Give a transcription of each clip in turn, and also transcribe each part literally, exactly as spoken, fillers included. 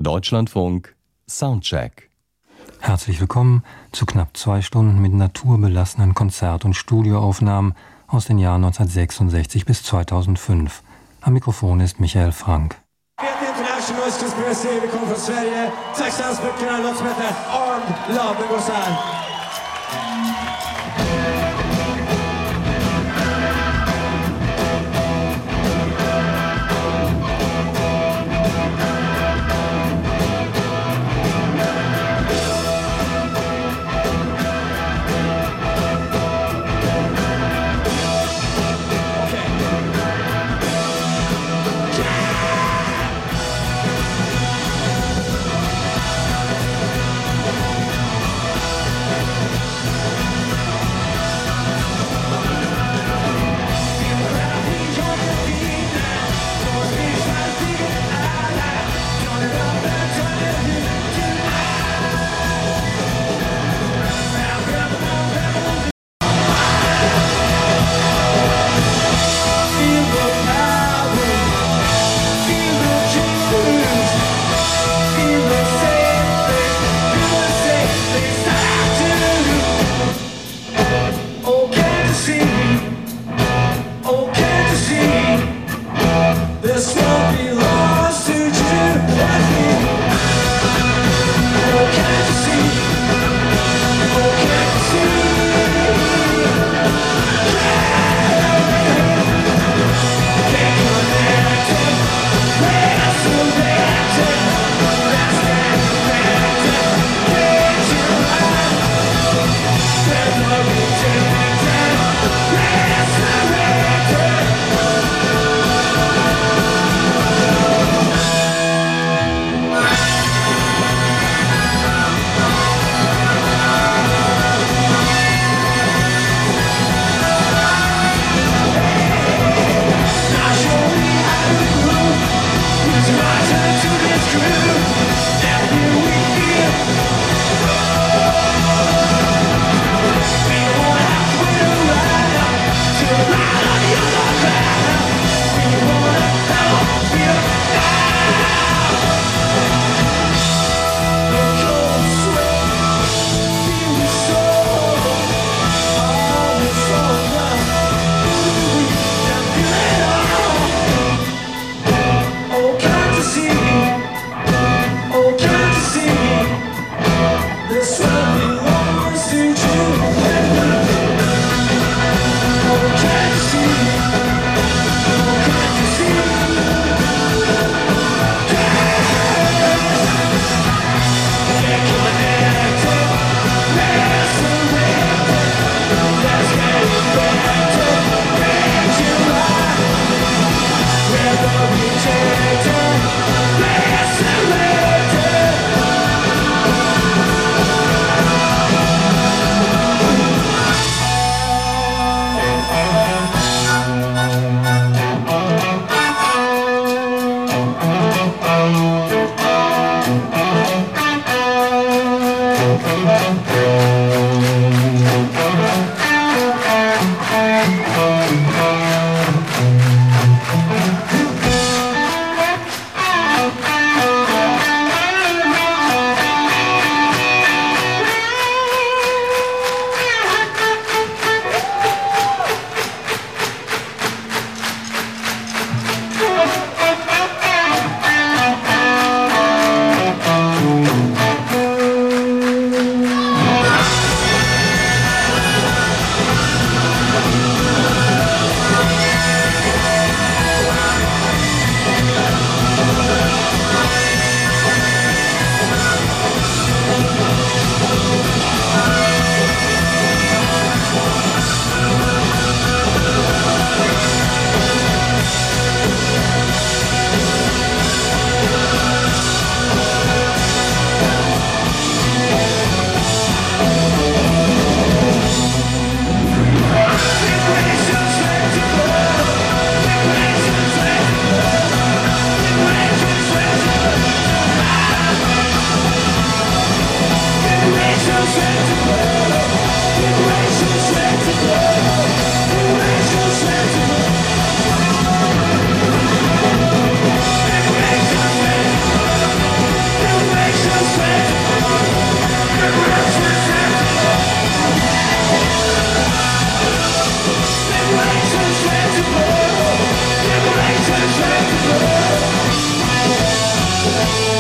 Deutschlandfunk Soundcheck. Herzlich willkommen zu knapp zwei Stunden mit naturbelassenen Konzert- und Studioaufnahmen aus den Jahren neunzehnhundertsechsundsechzig bis zweitausendfünf. Am Mikrofon ist Michael Frank. International Conspiracy, vi kommer från Sverige. Tack så hemskt mycket. En låt som heter Armed Love. Det går så här.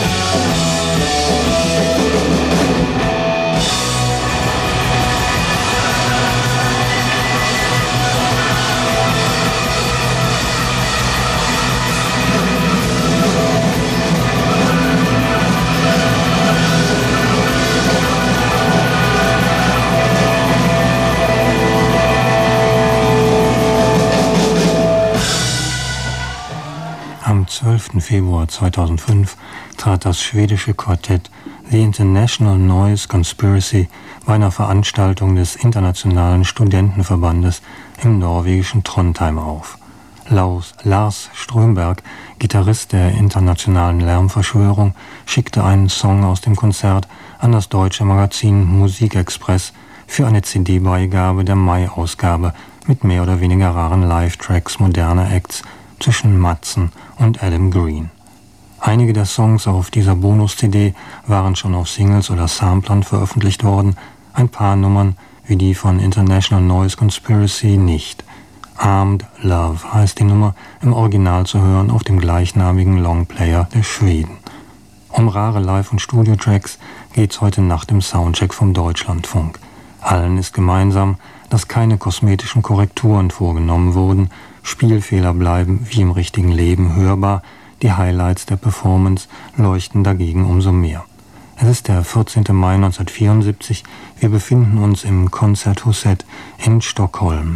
Am zwölften Februar zweitausendfünf trat das schwedische Quartett The International Noise Conspiracy bei einer Veranstaltung des Internationalen Studentenverbandes im norwegischen Trondheim auf. Lars, Lars Strömberg, Gitarrist der internationalen Lärmverschwörung, schickte einen Song aus dem Konzert an das deutsche Magazin Musikexpress für eine C D-Beigabe der Mai-Ausgabe mit mehr oder weniger raren Live-Tracks moderner Acts zwischen Matzen und Adam Green. Einige der Songs auf dieser Bonus-C D waren schon auf Singles oder Samplern veröffentlicht worden, ein paar Nummern wie die von International Noise Conspiracy nicht. Armed Love heißt die Nummer, im Original zu hören auf dem gleichnamigen Longplayer der Schweden. Um rare Live- und Studio-Tracks geht's heute Nacht im Soundcheck vom Deutschlandfunk. Allen ist gemeinsam, dass keine kosmetischen Korrekturen vorgenommen wurden, Spielfehler bleiben wie im richtigen Leben hörbar, die Highlights der Performance leuchten dagegen umso mehr. Es ist der vierzehnten Mai neunzehnhundertvierundsiebzig, wir befinden uns im Konserthuset in Stockholm.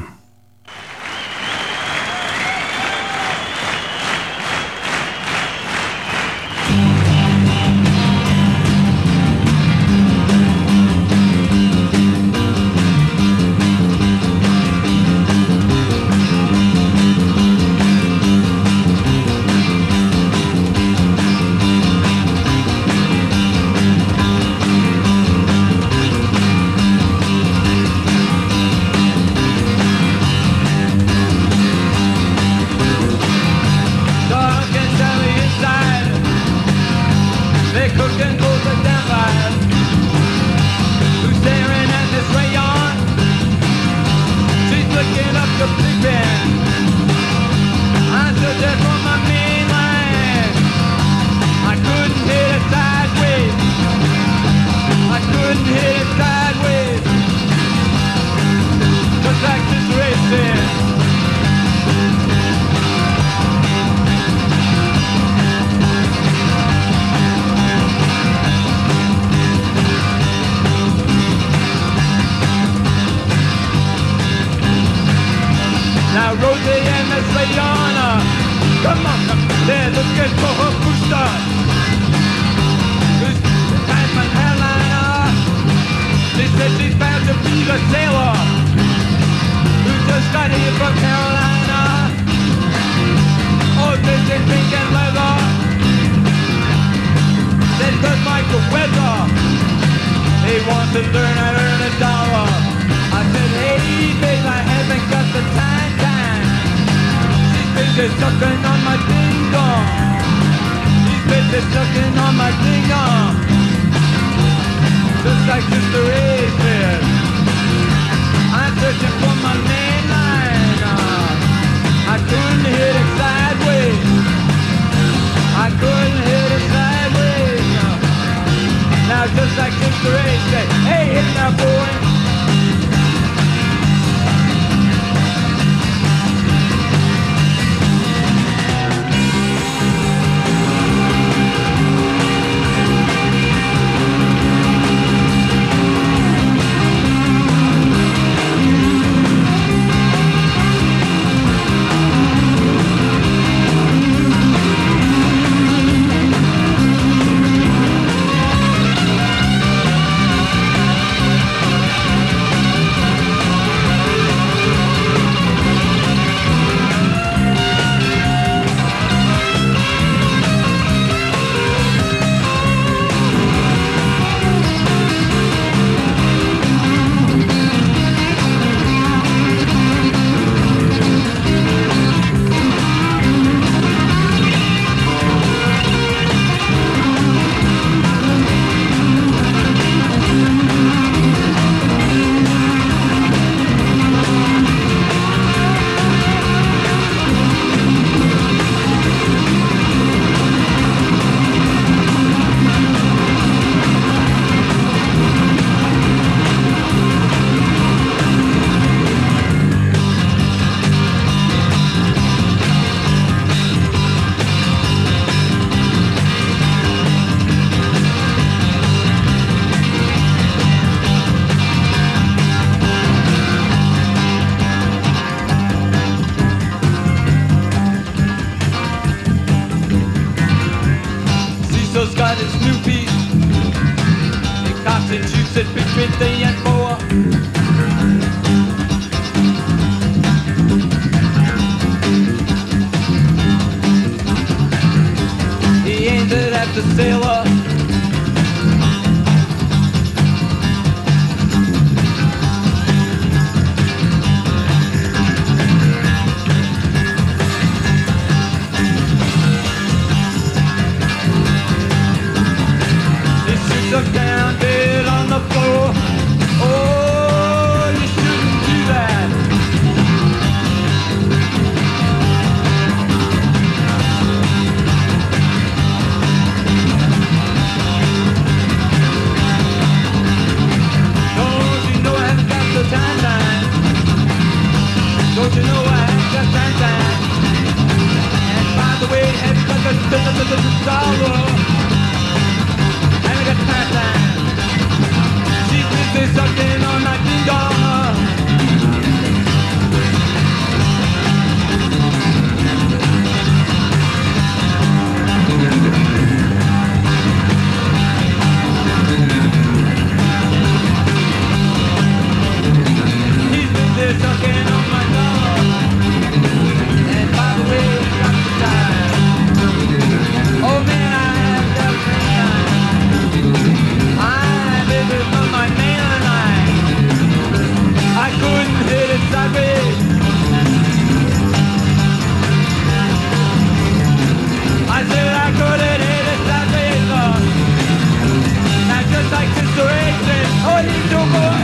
sucked down dead on the floor. Oh, you shouldn't do that. Don't you know I haven't got the time, time? Don't you know I haven't got time, time? And by the way, I haven't got the, the, the, the, the sorrow. I haven't got time, time. She's busy sucking on my ding dong. He's busy sucking on my dog. And by the way, I got the time. Oh man, I have got the time. I'm busy on my man line. I couldn't hit it sideways. I said I couldn't hit it sideways. Uh. Now just like Sister Ray said, oh you do boy.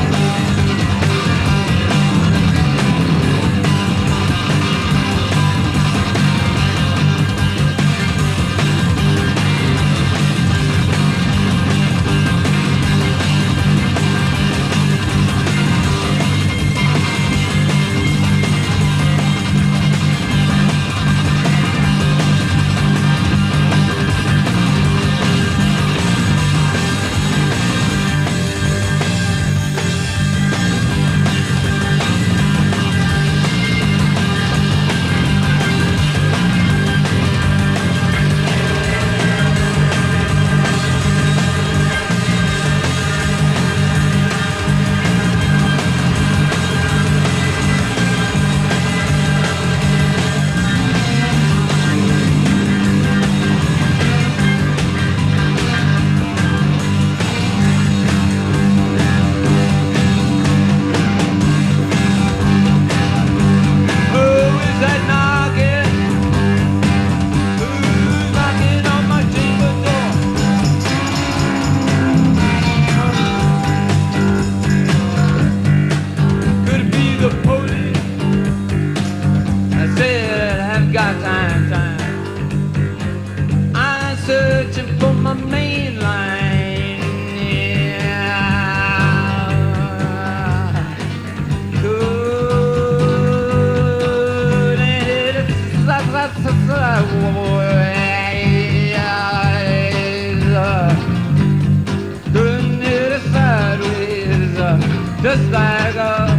Just like a,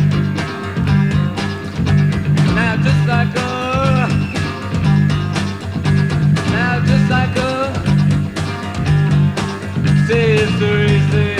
now just like a, now just like a, sister is there.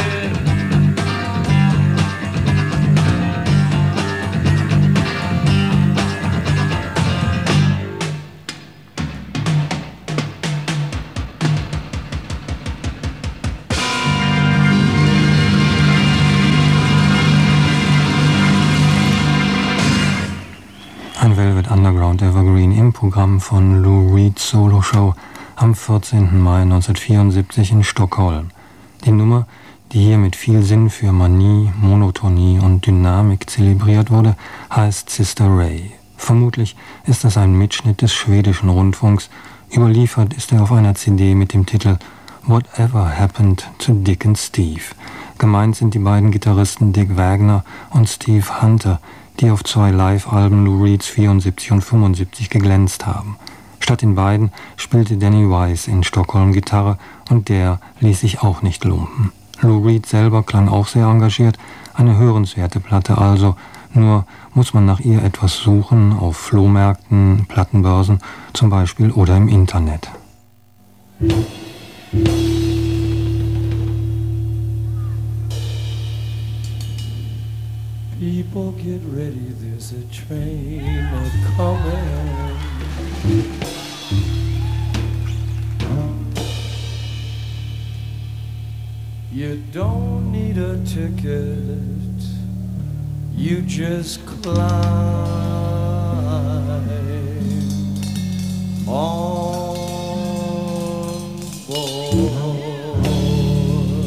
Ein Velvet Underground Evergreen im Programm von Lou Reed's Solo Show am vierzehnten Mai neunzehnhundertvierundsiebzig in Stockholm. Die Nummer, die hier mit viel Sinn für Manie, Monotonie und Dynamik zelebriert wurde, heißt Sister Ray. Vermutlich ist das ein Mitschnitt des schwedischen Rundfunks. Überliefert ist er auf einer C D mit dem Titel Whatever Happened to Dick and Steve. Gemeint sind die beiden Gitarristen Dick Wagner und Steve Hunter, die auf zwei Live-Alben Lou Reeds vierundsiebzig und fünfundsiebzig geglänzt haben. Statt den beiden spielte Danny Weiss in Stockholm Gitarre und der ließ sich auch nicht lumpen. Lou Reed selber klang auch sehr engagiert, eine hörenswerte Platte also, nur muss man nach ihr etwas suchen auf Flohmärkten, Plattenbörsen zum Beispiel oder im Internet. People get ready, there's a train a-coming. You don't need a ticket, you just climb on board.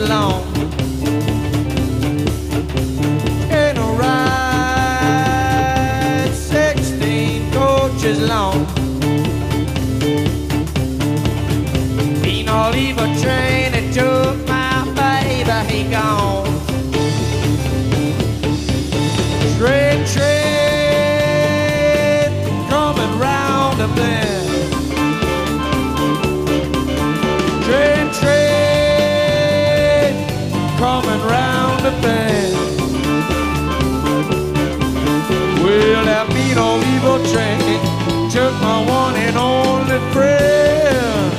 long. Ain't no ride sixteen coaches long. Ain't no leave a train that took my baby, he gone. Train, train, coming round the bend. Train, train, coming round the bend. Well, that mean old evil train took my one and only friend.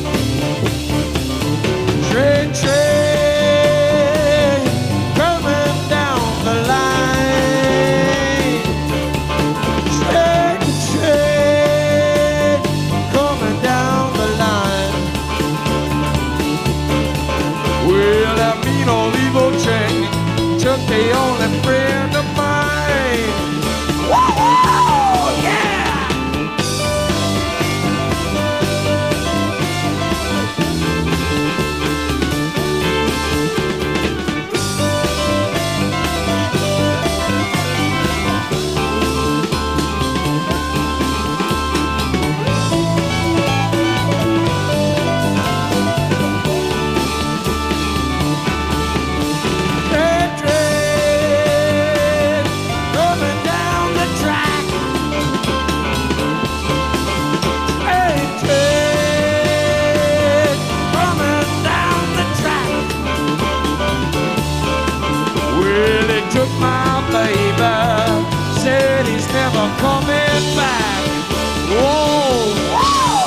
Train, train, coming down the line. Train, train, coming down the line. Well, that mean old evil train took the only friend of mine. Woo-hoo! Yeah! Train, train, coming down the track. Train, train, coming down the track. Well, he took my baby, said he's never coming back. Whoa, whoa!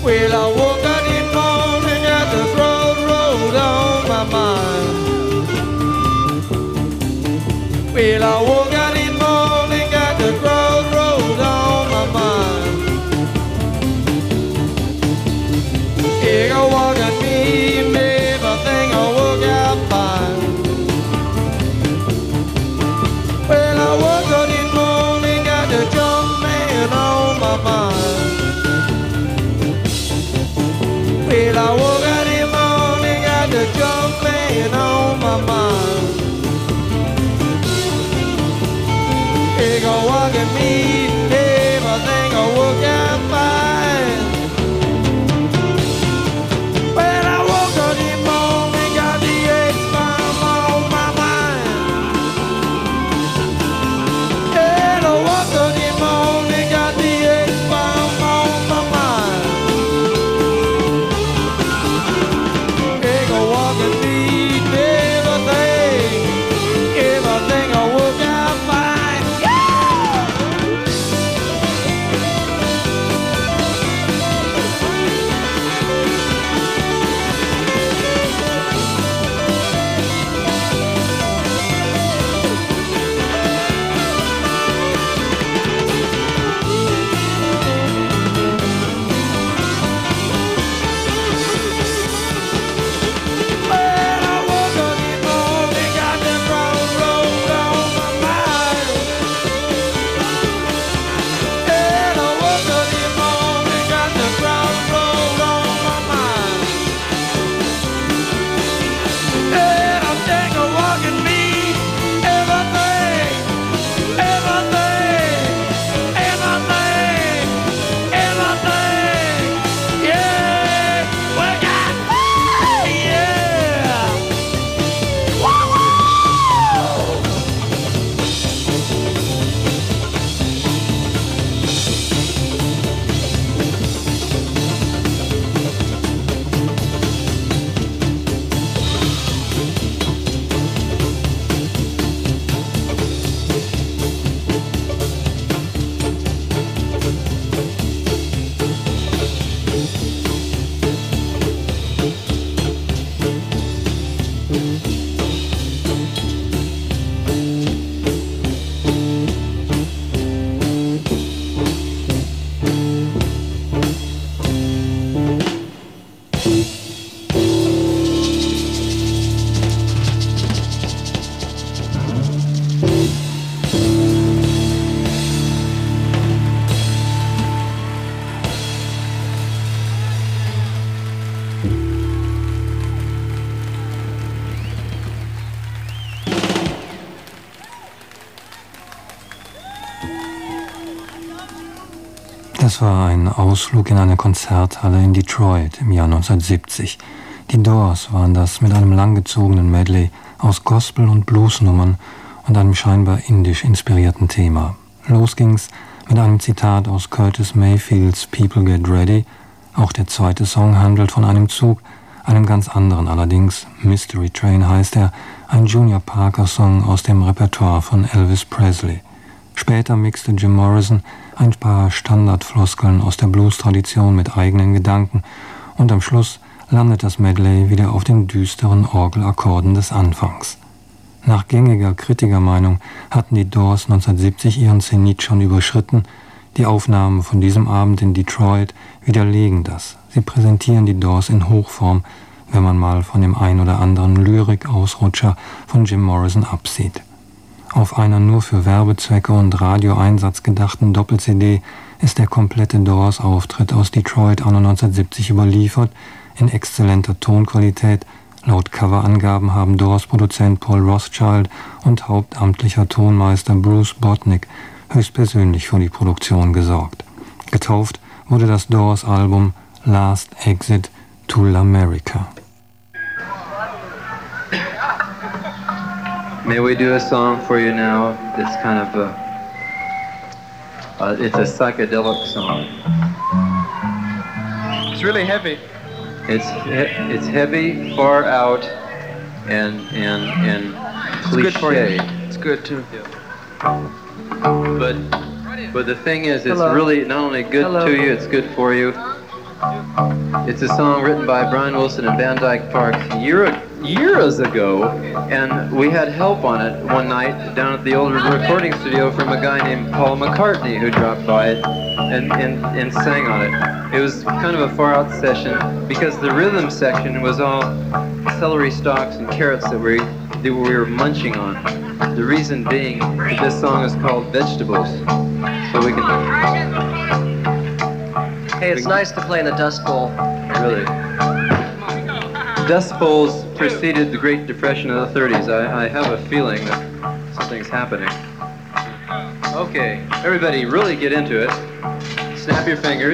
Well, I woke up in the morning at the crossroad on my mind. Well, I woke up in the morning at the crossroad on my mind. Yeah, I walk at me, everything I woke up fine. Well, I woke up in the morning at the junk man on my mind. Well, I woke up in the morning at the junk man on my mind. Hey, go walk at me, everything I woke up fine. Well, I woke up in the morning, got the X-bomb on my mind. Yeah, I woke up in the morning, got the X-bomb on my mind. Hey, go walk and meet everything, everything I woke up fine. Well, I woke up in the morning, got the crossroad on my mind. Yeah, I woke up in the morning, got the crossroad on my mind. Yeah, I'm taking a walk and meet everything, everything, everything, everything. Yeah, we got, yeah. Woo, woo. Das war ein Ausflug in eine Konzerthalle in Detroit im Jahr neunzehnhundertsiebzig. Die Doors waren das mit einem langgezogenen Medley aus Gospel- und Bluesnummern und einem scheinbar indisch inspirierten Thema. Los ging's mit einem Zitat aus Curtis Mayfields People Get Ready. Auch der zweite Song handelt von einem Zug, einem ganz anderen allerdings. Mystery Train heißt er, ein Junior Parker Song aus dem Repertoire von Elvis Presley. Später mixte Jim Morrison ein paar Standardfloskeln aus der Blues-Tradition mit eigenen Gedanken und am Schluss landet das Medley wieder auf den düsteren Orgelakkorden des Anfangs. Nach gängiger Kritikermeinung hatten die Doors neunzehnhundertsiebzig ihren Zenit schon überschritten. Die Aufnahmen von diesem Abend in Detroit widerlegen das. Sie präsentieren die Doors in Hochform, wenn man mal von dem ein oder anderen Lyrik-Ausrutscher von Jim Morrison absieht. Auf einer nur für Werbezwecke und Radioeinsatz gedachten Doppel-C D ist der komplette Doors-Auftritt aus Detroit anno neunzehnhundertsiebzig überliefert, in exzellenter Tonqualität. Laut Coverangaben haben Doors-Produzent Paul Rothchild und hauptamtlicher Tonmeister Bruce Botnick höchstpersönlich für die Produktion gesorgt. Getauft wurde das Doors-Album Last Exit to L'America. May we do a song for you now that's kind of a, uh, it's a psychedelic song. It's really heavy. It's he- it's heavy, far out, and and and It's good for you. cliche. It's good too. But but the thing is, it's Hello. really not only good Hello. to you, it's good for you. It's a song written by Brian Wilson and Van Dyke Parks year, years ago, and we had help on it one night down at the old recording studio from a guy named Paul McCartney who dropped by it and, and, and sang on it. It was kind of a far-out session because the rhythm section was all celery stalks and carrots that we, that we were munching on. The reason being that this song is called Vegetables. So we can... Hey, it's nice to play in the Dust Bowl. Really. Dust Bowls preceded the Great Depression of the thirties. I, I have a feeling that something's happening. Okay, everybody really get into it. Snap your fingers.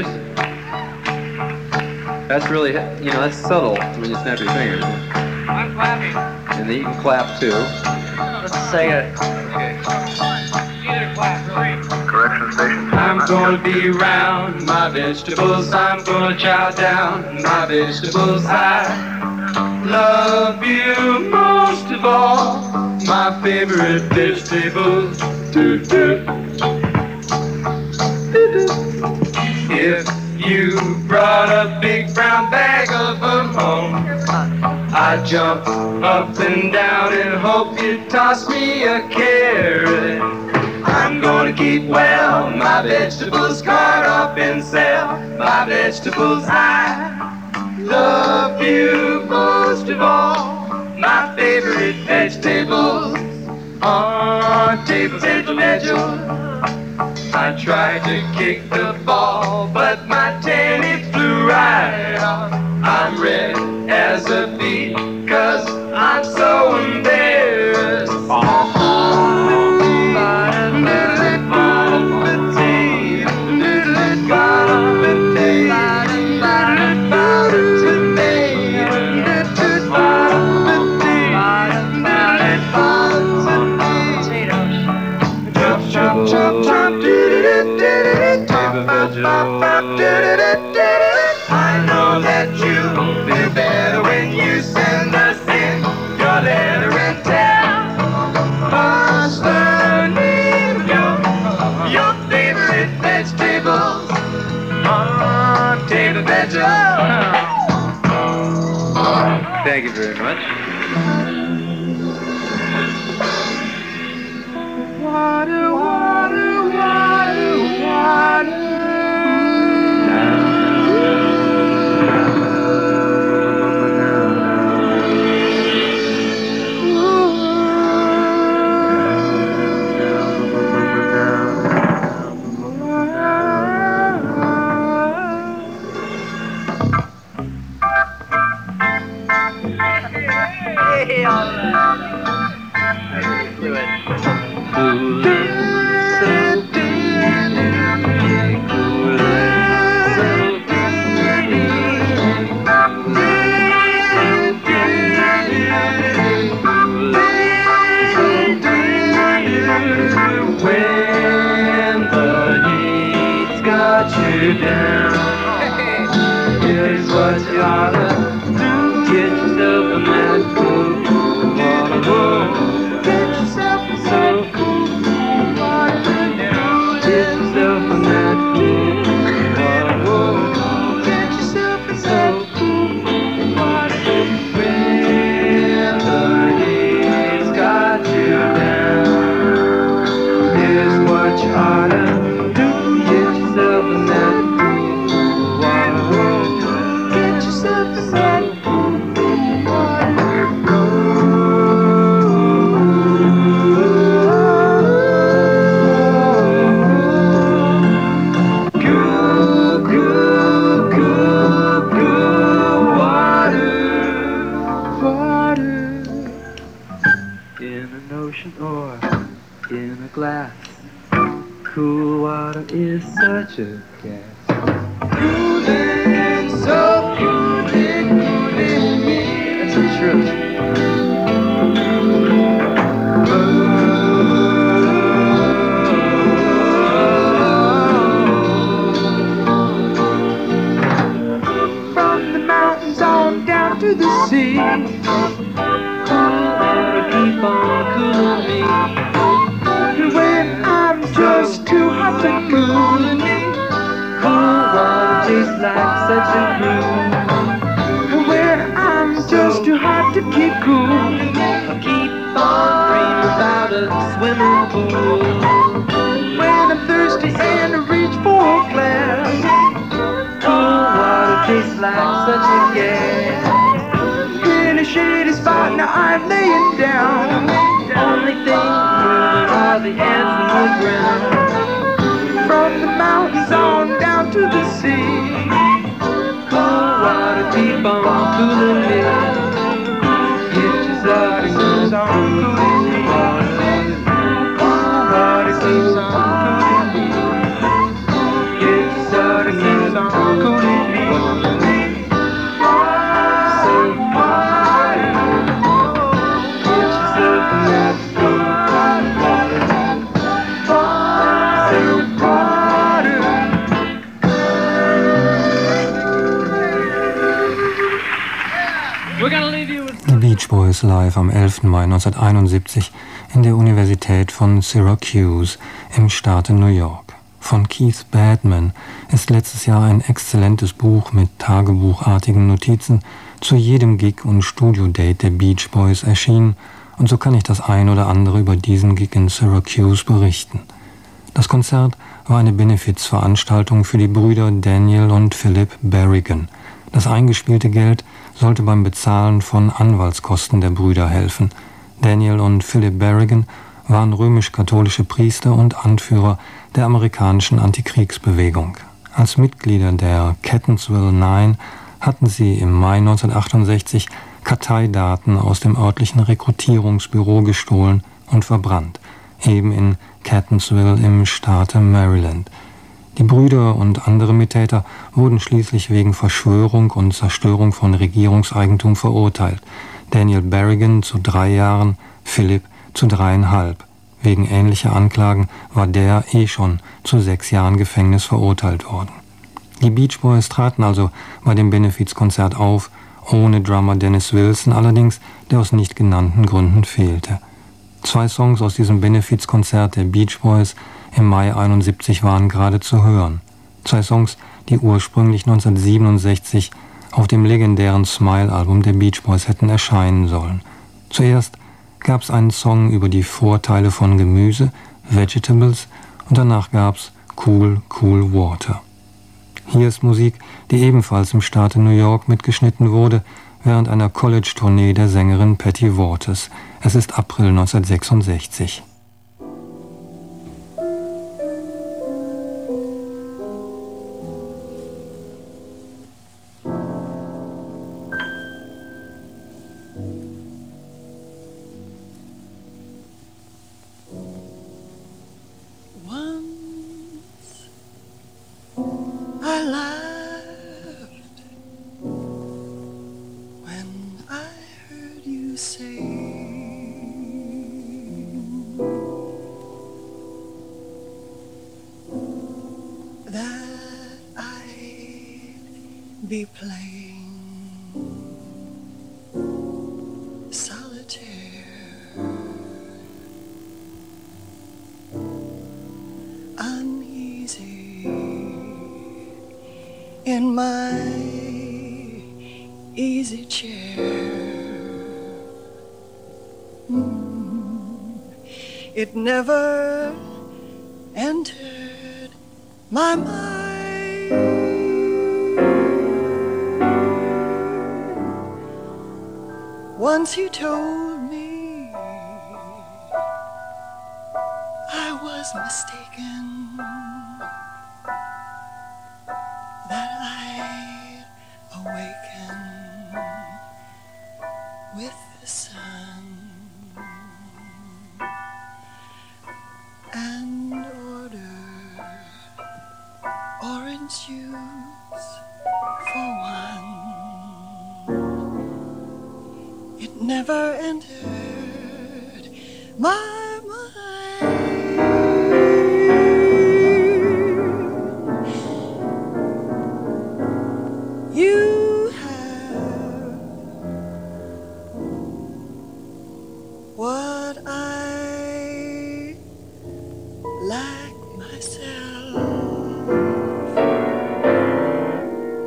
That's really, you know, that's subtle when you snap your fingers. I'm clapping. And then you can clap too. Let's sing it. Okay. Either clap, really. Correction station. I'm gonna be around my vegetables. I'm gonna chow down my vegetables. I love you most of all. My favorite vegetables. Do, do. Do, do. If you brought a big brown bag of them home, I'd jump up and down and hope you'd toss me a carrot. I'm gonna keep well my vegetables, cart up and sell my vegetables. I love you most of all. My favorite vegetables are table, table, vegetables. I tried to kick the ball, but my tennis flew right off. I'm red as a beet, cause I'm so embarrassed. I know that you'll be better when you send us in your letter and tell us the name of your, your favorite vegetables. Oh, table vegetables. Thank you very much. Water, water, water, water. Hey, all right. I really blew it. When the heat's got you down, here's what you ought to do. Get yourself a nice cool water. Get yourself a nice cool water. Get yourself a nice cool water. Get yourself a nice cool water. When the heat's got you down, here's what you ought to do. Get yourself a nice cool water. Get yourself a nice cool water. Cool, cool, cool, cool water. Water. In an ocean or in a glass. Cool water is such a gas. Cooling, so cooling, cooling me. That's the truth. From the mountains on down to the sea, cool water keep on cooling me. And when I'm just too hot to cool me, cool water tastes like such a groove. Where I'm just too hot to keep cool, I keep on dreaming about a swimming pool. When I'm thirsty and I reach for a glass, cool water tastes like such a gas. In a shady spot, now I'm laying down. Only thing moving are the ants in the ground. From the mountains on down to the sea, cool water keep on cooling me. It just ought to keep on cooling me. Cool water keeps on cooling me. It just ought to keep on cooling me. The Beach Boys live am elften Mai neunzehnhunderteinundsiebzig in der Universität von Syracuse im Staate New York. Von Keith Badman ist letztes Jahr ein exzellentes Buch mit tagebuchartigen Notizen zu jedem Gig und Studio-Date der Beach Boys erschienen, und so kann ich das ein oder andere über diesen Gig in Syracuse berichten. Das Konzert war eine Benefizveranstaltung für die Brüder Daniel und Philip Berrigan. Das eingespielte Geld sollte beim Bezahlen von Anwaltskosten der Brüder helfen. Daniel und Philip Berrigan waren römisch-katholische Priester und Anführer der amerikanischen Antikriegsbewegung. Als Mitglieder der Catonsville Nine hatten sie im Mai neunzehnhundertachtundsechzig Karteidaten aus dem örtlichen Rekrutierungsbüro gestohlen und verbrannt, eben in Catonsville im Staate Maryland. Die Brüder und andere Mittäter wurden schließlich wegen Verschwörung und Zerstörung von Regierungseigentum verurteilt. Daniel Berrigan zu drei Jahren, Philip zu dreieinhalb. Wegen ähnlicher Anklagen war der eh schon zu sechs Jahren Gefängnis verurteilt worden. Die Beach Boys traten also bei dem Benefizkonzert auf, ohne Drummer Dennis Wilson allerdings, der aus nicht genannten Gründen fehlte. Zwei Songs aus diesem Benefizkonzert der Beach Boys im Mai einundsiebzig waren gerade zu hören. Zwei Songs, die ursprünglich neunzehnhundertsiebenundsechzig auf dem legendären Smile-Album der Beach Boys hätten erscheinen sollen. Zuerst gab es einen Song über die Vorteile von Gemüse, Vegetables, und danach gab es Cool, Cool Water. Hier ist Musik, die ebenfalls im Staate New York mitgeschnitten wurde, während einer College-Tournee der Sängerin Patty Waters. Es ist April neunzehnhundertsechsundsechzig. Be playing solitaire uneasy in my easy chair. Mm. It never entered my mind. Once you told me I was mistaken, that I'd awaken with the sun and order orange juice for one. It never entered my mind. You have what I lack myself.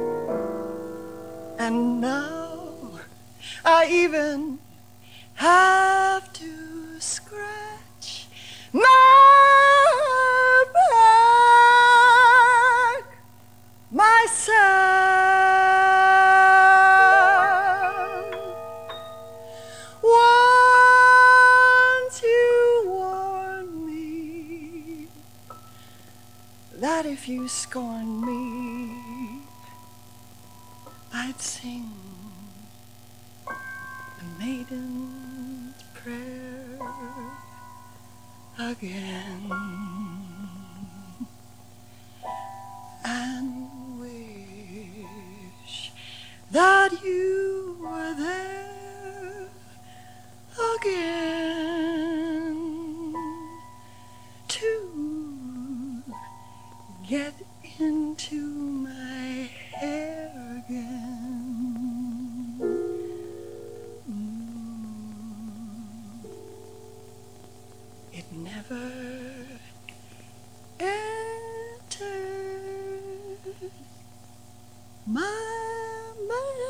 And now I even have to scratch my back myself. Once you warned me that if you scorned me, I'd sing the maiden's prayer again and wish that you were there again to get into my hair again. Mm. It never entered my mind.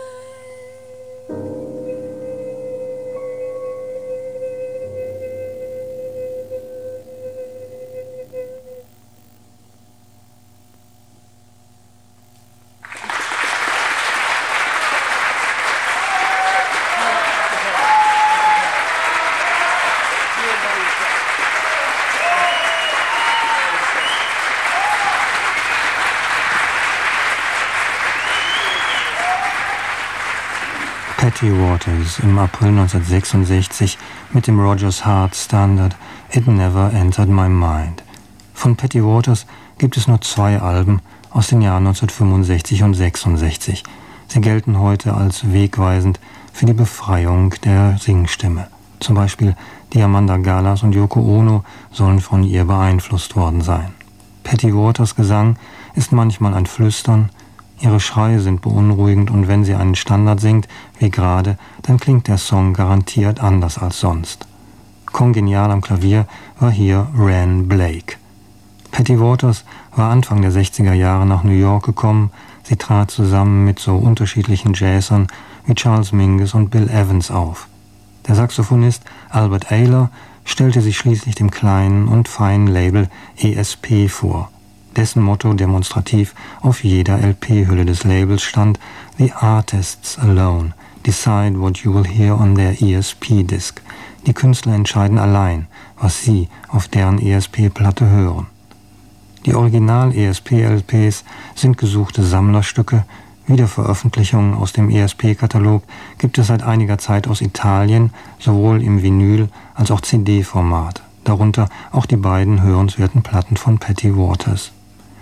Patty Waters im April neunzehnhundertsechsundsechzig mit dem Rogers Hart Standard It Never Entered My Mind. Von Patty Waters gibt es nur zwei Alben aus den Jahren neunzehnhundertfünfundsechzig und sechsundsechzig. Sie gelten heute als wegweisend für die Befreiung der Singstimme. Zum Beispiel Diamanda Galas und Yoko Ono sollen von ihr beeinflusst worden sein. Patty Waters Gesang ist manchmal ein Flüstern, ihre Schreie sind beunruhigend und wenn sie einen Standard singt, wie gerade, dann klingt der Song garantiert anders als sonst. Kongenial am Klavier war hier Ran Blake. Patty Waters war Anfang der sechziger Jahre nach New York gekommen. Sie trat zusammen mit so unterschiedlichen Jazzern wie Charles Mingus und Bill Evans auf. Der Saxophonist Albert Ayler stellte sich schließlich dem kleinen und feinen Label E S P vor. Dessen Motto demonstrativ auf jeder L P-Hülle des Labels stand: The artists alone decide what you will hear on their E S P-Disc. Die Künstler entscheiden allein, was sie auf deren E S P-Platte hören. Die Original-E S P-L Ps sind gesuchte Sammlerstücke. Wiederveröffentlichungen aus dem E S P-Katalog gibt es seit einiger Zeit aus Italien, sowohl im Vinyl- als auch C D-Format. Darunter auch die beiden hörenswerten Platten von Patty Waters.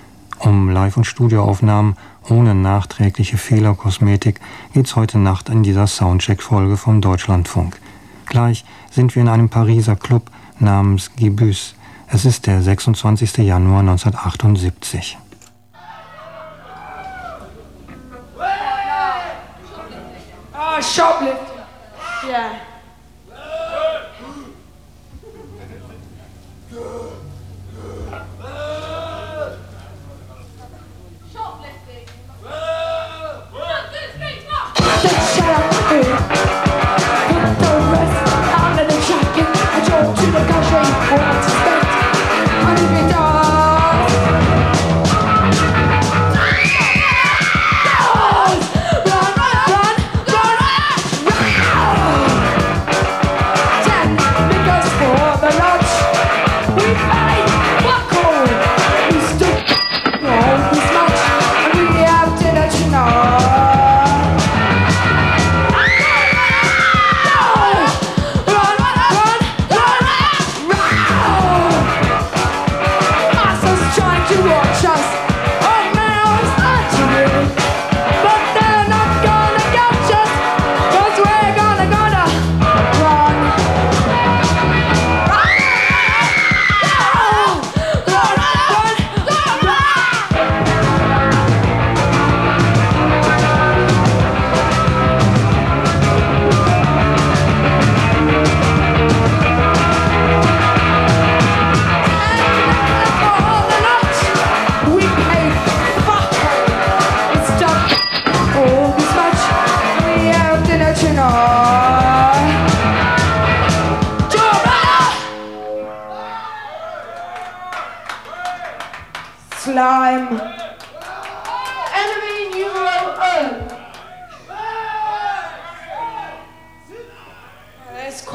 Um Live- und Studioaufnahmen ohne nachträgliche Fehlerkosmetik geht's heute Nacht in dieser Soundcheck-Folge vom Deutschlandfunk. Gleich sind wir in einem Pariser Club namens Gibus. Es ist der sechsundzwanzigster Januar neunzehnhundertachtundsiebzig. Ah, shoplifting. Yeah. Run, run, run, run, run, run!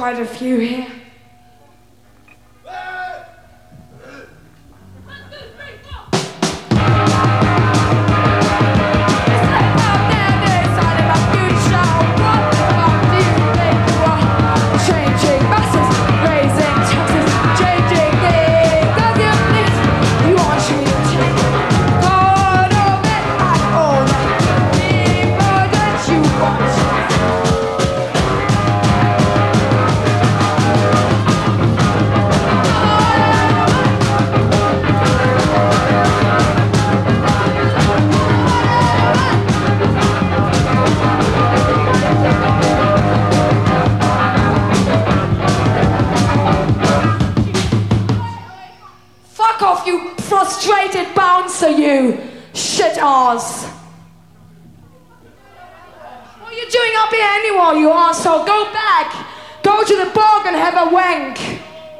quite a few here. Frustrated bouncer, you shit arse. What are you doing up here anymore, you arsehole? Go back. Go to the bog and have a wank.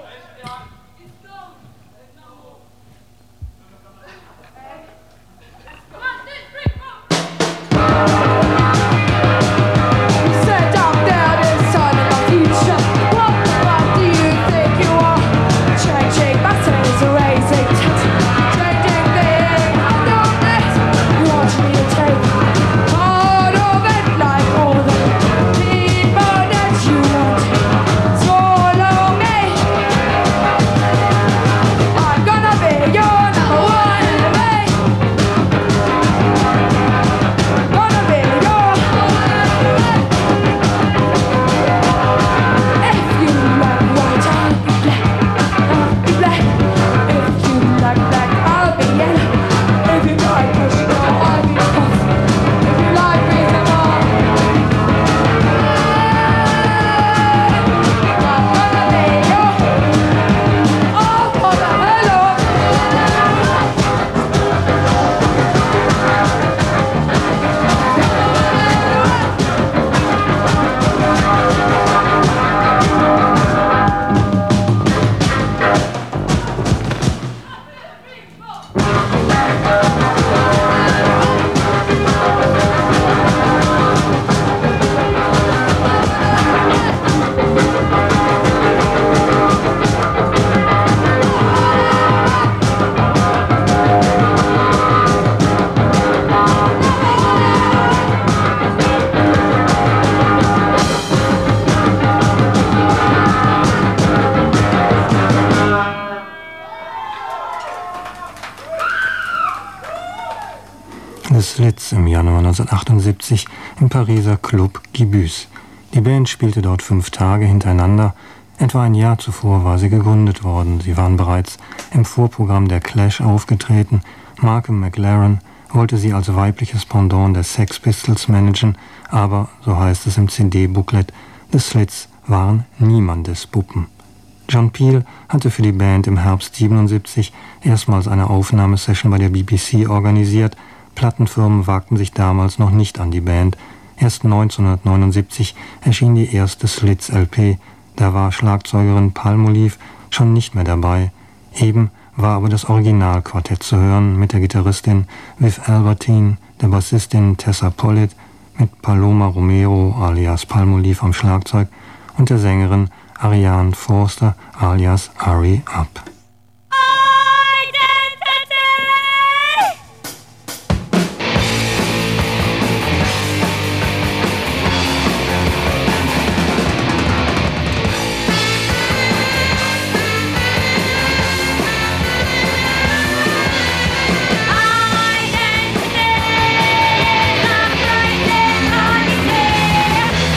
Slits im Januar neunzehnhundertachtundsiebzig im Pariser Club Gibus. Die Band spielte dort fünf Tage hintereinander. Etwa ein Jahr zuvor war sie gegründet worden. Sie waren bereits im Vorprogramm der Clash aufgetreten. Malcolm McLaren wollte sie als weibliches Pendant der Sex Pistols managen, aber, so heißt es im C D-Booklet, The Slits waren niemandes Puppen. John Peel hatte für die Band im Herbst siebenundsiebzig erstmals eine Aufnahmesession bei der B B C organisiert. Plattenfirmen wagten sich damals noch nicht an die Band. Erst neunzehnhundertneunundsiebzig erschien die erste Slits-L P. Da war Schlagzeugerin Palmolive schon nicht mehr dabei. Eben war aber das Originalquartett zu hören mit der Gitarristin Viv Albertine, der Bassistin Tessa Pollitt, mit Paloma Romero alias Palmolive am Schlagzeug und der Sängerin Ariane Forster alias Ari Up.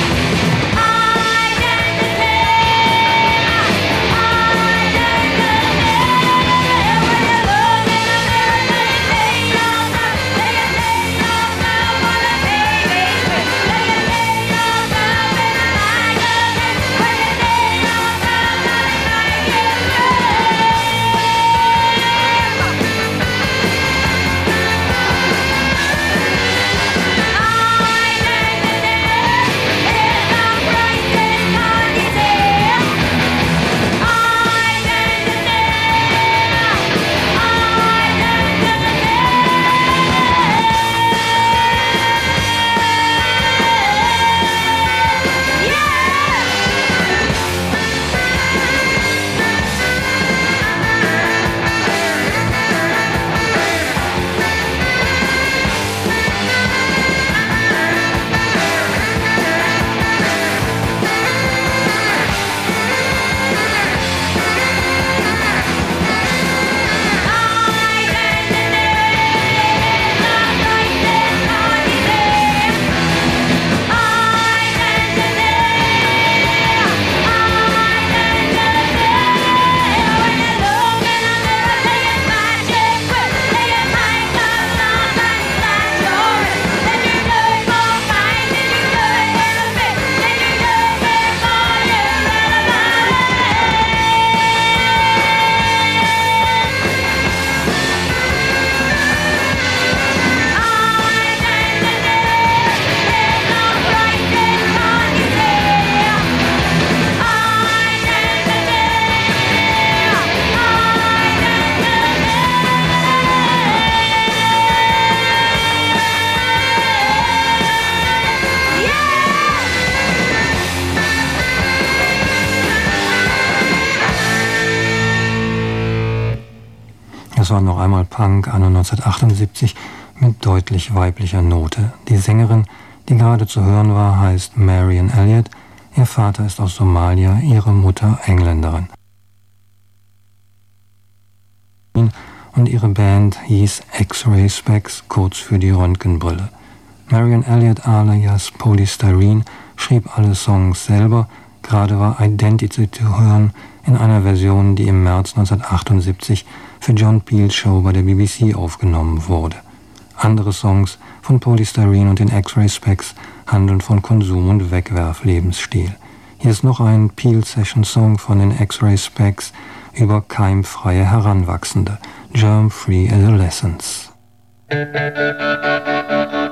Identity. Das war noch einmal Punk anno neunzehnhundertachtundsiebzig mit deutlich weiblicher Note. Die Sängerin, die gerade zu hören war, heißt Marion Elliott. Ihr Vater ist aus Somalia, ihre Mutter Engländerin. Und ihre Band hieß X-Ray Specs, kurz für die Röntgenbrille. Marion Elliott alias Polystyrene schrieb alle Songs selber. Gerade war Identity zu hören in einer Version, die im März neunzehnhundertachtundsiebzig für John Peels Show bei der B B C aufgenommen wurde. Andere Songs von Polystyrene und den X-Ray Specs handeln von Konsum- und Wegwerflebensstil. Hier ist noch ein Peel-Session-Song von den X-Ray Specs über keimfreie Heranwachsende, Germ-Free Adolescence.